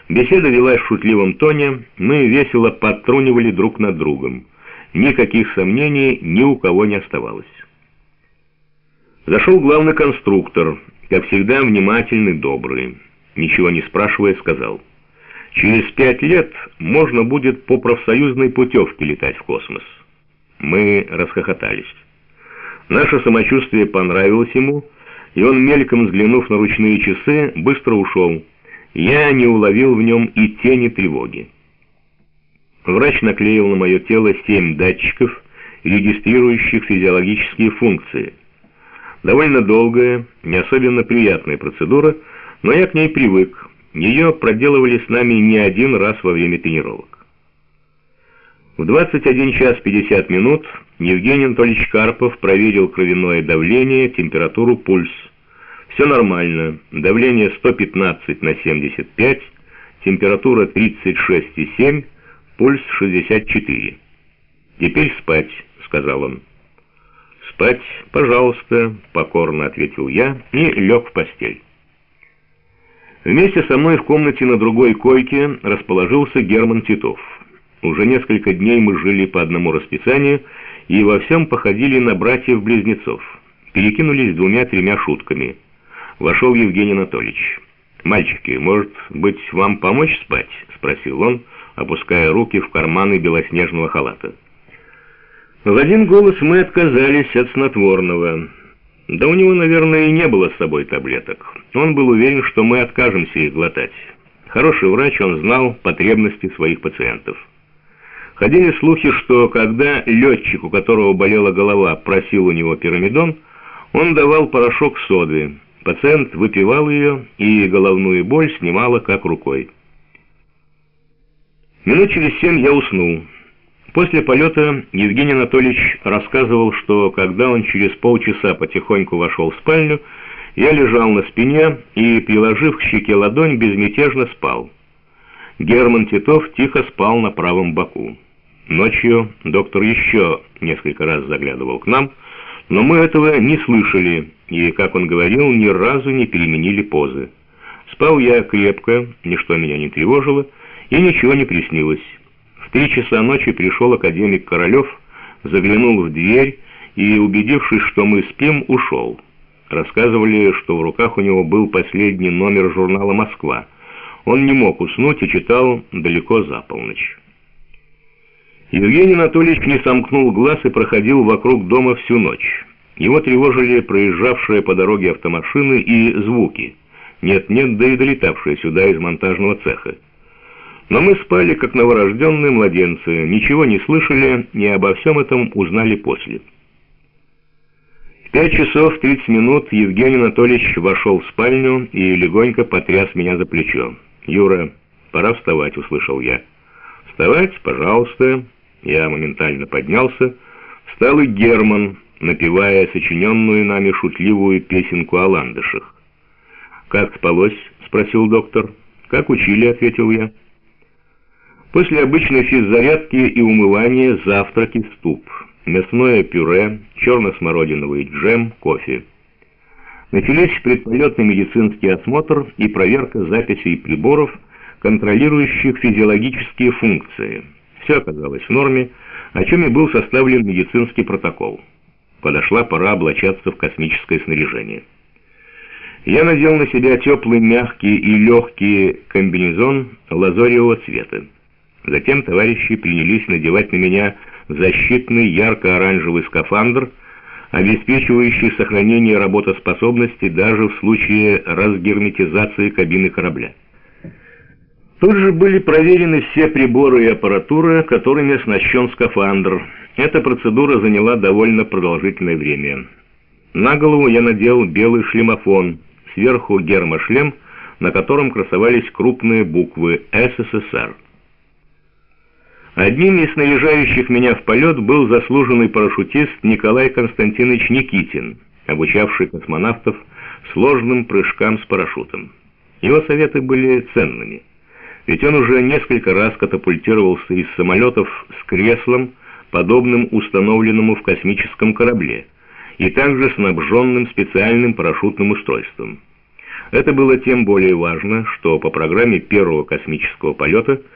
Беседа велась в шутливом тоне, мы весело подтрунивали друг над другом. Никаких сомнений ни у кого не оставалось. Зашел главный конструктор, как всегда внимательный, добрый. Ничего не спрашивая, сказал: «Через 5 лет можно будет по профсоюзной путевке летать в космос». Мы расхохотались. Наше самочувствие понравилось ему, и он, мельком взглянув на ручные часы, быстро ушел. Я не уловил в нем и тени тревоги. Врач наклеил на мое тело 7 датчиков, регистрирующих физиологические функции. Довольно долгая, не особенно приятная процедура, но я к ней привык. Ее проделывали с нами не один раз во время тренировок. В 21 час 50 минут Евгений Анатольевич Карпов проверил кровяное давление, температуру, пульс. Все нормально. Давление 115 на 75, температура 36,7, пульс 64. «Теперь спать», — сказал он. «Спать, пожалуйста», — покорно ответил я и лег в постель. Вместе со мной в комнате на другой койке расположился Герман Титов. Уже несколько дней мы жили по одному расписанию и во всем походили на братьев-близнецов. Перекинулись 2-3 шутками. Вошел Евгений Анатольевич. «Мальчики, может быть, вам помочь спать?» — спросил он, опуская руки в карманы белоснежного халата. В один голос мы отказались от снотворного. Да у него, наверное, и не было с собой таблеток. Он был уверен, что мы откажемся их глотать. Хороший врач, он знал потребности своих пациентов. Ходили слухи, что когда летчик, у которого болела голова, просил у него пирамидон, он давал порошок соды. Пациент выпивал ее, и головную боль снимала как рукой. Минут через 7 я уснул. После полета Евгений Анатольевич рассказывал, что когда он через полчаса потихоньку вошел в спальню, я лежал на спине и, приложив к щеке ладонь, безмятежно спал. Герман Титов тихо спал на правом боку. Ночью доктор еще несколько раз заглядывал к нам, но мы этого не слышали и, как он говорил, ни разу не переменили позы. Спал я крепко, ничто меня не тревожило и ничего не приснилось. В 3 часа ночи пришел академик Королев, заглянул в дверь и, убедившись, что мы спим, ушел. Рассказывали, что в руках у него был последний номер журнала «Москва». Он не мог уснуть и читал далеко за полночь. Евгений Анатольевич не сомкнул глаз и проходил вокруг дома всю ночь. Его тревожили проезжавшие по дороге автомашины и звуки. Нет-нет, да и долетавшие сюда из монтажного цеха. Но мы спали, как новорожденные младенцы, ничего не слышали и обо всем этом узнали после. В 5 часов 30 минут Евгений Анатольевич вошел в спальню и легонько потряс меня за плечо. «Юра, пора вставать», — услышал я. «Вставать, пожалуйста». Я моментально поднялся. Встал и Герман, напевая сочиненную нами шутливую песенку о ландышах. «Как спалось?» — спросил доктор. «Как учили», — ответил я. После обычной физзарядки и умывания завтраки в ступ. Мясное пюре, черно-смородиновый джем, кофе. Начались предполетный медицинский осмотр и проверка записей приборов, контролирующих физиологические функции. Все оказалось в норме, о чем и был составлен медицинский протокол. Подошла пора облачаться в космическое снаряжение. Я надел на себя теплый, мягкий и легкий комбинезон лазоревого цвета. Затем товарищи принялись надевать на меня защитный ярко-оранжевый скафандр, обеспечивающий сохранение работоспособности даже в случае разгерметизации кабины корабля. Тут же были проверены все приборы и аппаратура, которыми оснащен скафандр. Эта процедура заняла довольно продолжительное время. На голову я надел белый шлемофон, сверху гермошлем, на котором красовались крупные буквы «СССР». Одним из снаряжающих меня в полет был заслуженный парашютист Николай Константинович Никитин, обучавший космонавтов сложным прыжкам с парашютом. Его советы были ценными, ведь он уже несколько раз катапультировался из самолетов с креслом, подобным установленному в космическом корабле, и также снабженным специальным парашютным устройством. Это было тем более важно, что по программе первого космического полета